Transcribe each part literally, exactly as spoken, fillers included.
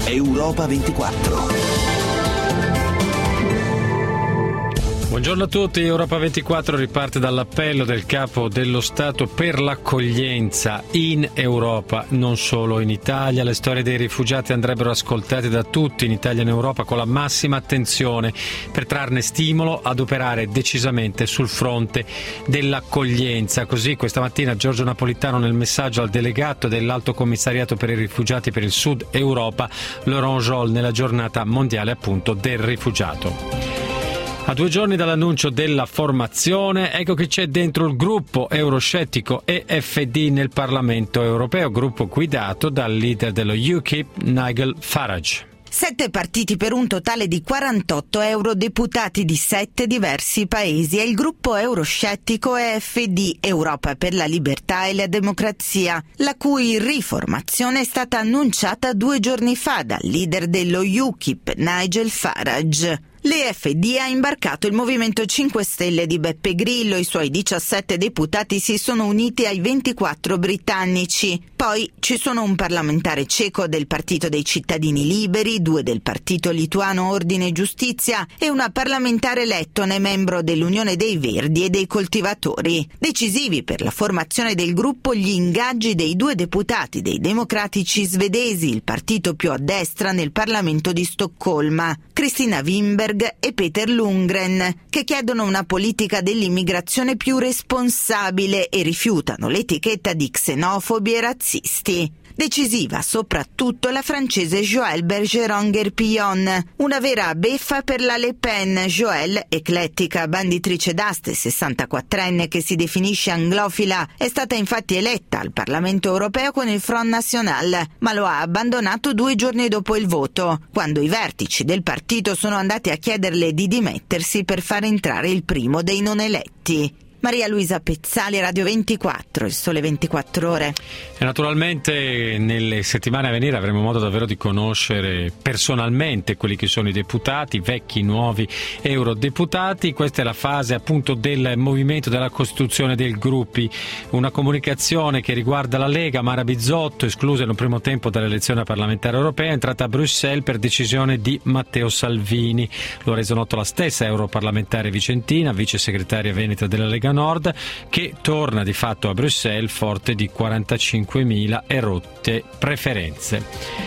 Europa ventiquattro. Buongiorno a tutti, Europa ventiquattro riparte dall'appello del Capo dello Stato per l'accoglienza in Europa, non solo in Italia. Le storie dei rifugiati andrebbero ascoltate da tutti in Italia e in Europa con la massima attenzione per trarne stimolo ad operare decisamente sul fronte dell'accoglienza. Così questa mattina Giorgio Napolitano nel messaggio al delegato dell'Alto Commissariato per i rifugiati per il Sud Europa, Laurent Joly, nella giornata mondiale appunto del rifugiato. A due giorni dall'annuncio della formazione, ecco che c'è dentro il gruppo euroscettico E F D nel Parlamento europeo, gruppo guidato dal leader dello U K I P, Nigel Farage. Sette partiti per un totale di quarantotto eurodeputati di sette diversi paesi. È il gruppo euroscettico E F D, Europa per la libertà e la democrazia, la cui riformazione è stata annunciata due giorni fa dal leader dello U K I P, Nigel Farage. L'E F D ha imbarcato il Movimento cinque Stelle di Beppe Grillo, i suoi diciassette deputati si sono uniti ai ventiquattro britannici. Poi ci sono un parlamentare ceco del Partito dei Cittadini Liberi, due del Partito Lituano Ordine e Giustizia e una parlamentare lettone membro dell'Unione dei Verdi e dei Coltivatori. Decisivi per la formazione del gruppo gli ingaggi dei due deputati dei democratici svedesi, il partito più a destra nel Parlamento di Stoccolma, Kristina Winberg e Peter Lundgren, che chiedono una politica dell'immigrazione più responsabile e rifiutano l'etichetta di xenofobi e razzisti. Decisiva soprattutto la francese Joëlle Bergeron-Guerpillon, una vera beffa per la Le Pen. Joëlle, eclettica banditrice d'aste sessantaquattrenne che si definisce anglofila, è stata infatti eletta al Parlamento europeo con il Front National, ma lo ha abbandonato due giorni dopo il voto, quando i vertici del partito sono andati a chiederle di dimettersi per far entrare il primo dei non eletti. Maria Luisa Pezzali, Radio ventiquattro, il Sole ventiquattro Ore. E naturalmente nelle settimane a venire avremo modo davvero di conoscere personalmente quelli che sono i deputati, vecchi, nuovi eurodeputati. Questa è la fase appunto del movimento della costituzione del gruppi, una comunicazione che riguarda la Lega. Mara Bizzotto, esclusa in un primo tempo dall'elezione parlamentare europea, è entrata a Bruxelles per decisione di Matteo Salvini. Lo ha reso noto la stessa europarlamentare vicentina, vice segretaria veneta della Lega Nord, che torna di fatto a Bruxelles forte di quarantacinquemila erotte preferenze.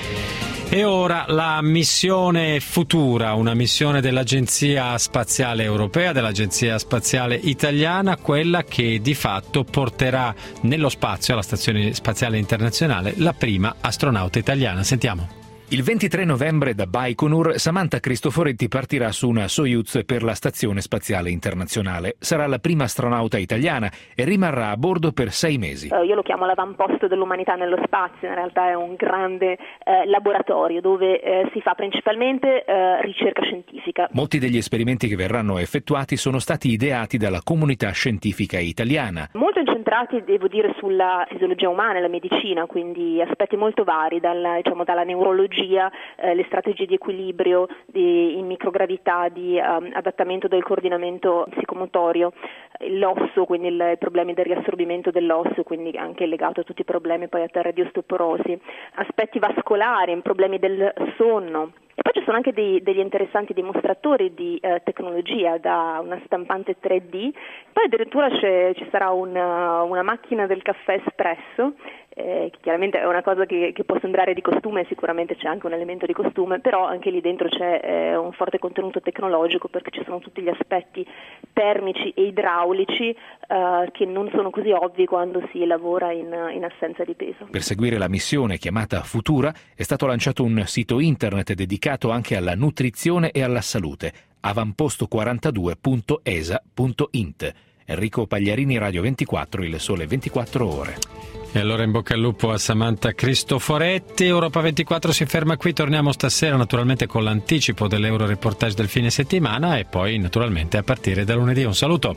E ora la missione futura, una missione dell'Agenzia Spaziale Europea, dell'Agenzia Spaziale Italiana, quella che di fatto porterà nello spazio, alla Stazione Spaziale Internazionale, la prima astronauta italiana. Sentiamo. Il ventitré novembre da Baikonur Samantha Cristoforetti partirà su una Soyuz per la Stazione Spaziale Internazionale. Sarà la prima astronauta italiana e rimarrà a bordo per sei mesi. Uh, io lo chiamo l'avamposto dell'umanità nello spazio, in realtà è un grande eh, laboratorio dove eh, si fa principalmente eh, ricerca scientifica. Molti degli esperimenti che verranno effettuati sono stati ideati dalla comunità scientifica italiana. Molto incentrati, devo dire, sulla fisiologia umana e la medicina, quindi aspetti molto vari, dalla, diciamo, dalla neurologia, Eh, le strategie di equilibrio, di in microgravità, di um, adattamento del coordinamento psicomotorio, l'osso, quindi il, i problemi del riassorbimento dell'osso, quindi anche legato a tutti i problemi poi a terra di osteoporosi, aspetti vascolari, problemi del sonno. E poi ci sono anche dei, degli interessanti dimostratori di eh, tecnologia, da una stampante tre D, poi addirittura c'è, ci sarà una, una macchina del caffè espresso, eh, che chiaramente è una cosa che, che può sembrare di costume, sicuramente c'è anche un elemento di costume, però anche lì dentro c'è eh, un forte contenuto tecnologico, perché ci sono tutti gli aspetti termici e idraulici eh, che non sono così ovvi quando si lavora in, in assenza di peso. Per seguire la missione chiamata Futura è stato lanciato un sito internet dedicato anche alla nutrizione e alla salute, avamposto quarantadue punto e s a punto int. Enrico Pagliarini, Radio ventiquattro, il Sole ventiquattro Ore. E allora in bocca al lupo a Samantha Cristoforetti. Europa ventiquattro si ferma qui, torniamo stasera naturalmente con l'anticipo dell'Euro Reportage del fine settimana e poi naturalmente a partire da lunedì. Un saluto.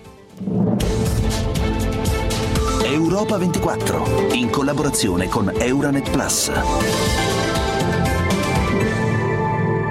Europa ventiquattro in collaborazione con Euranet Plus.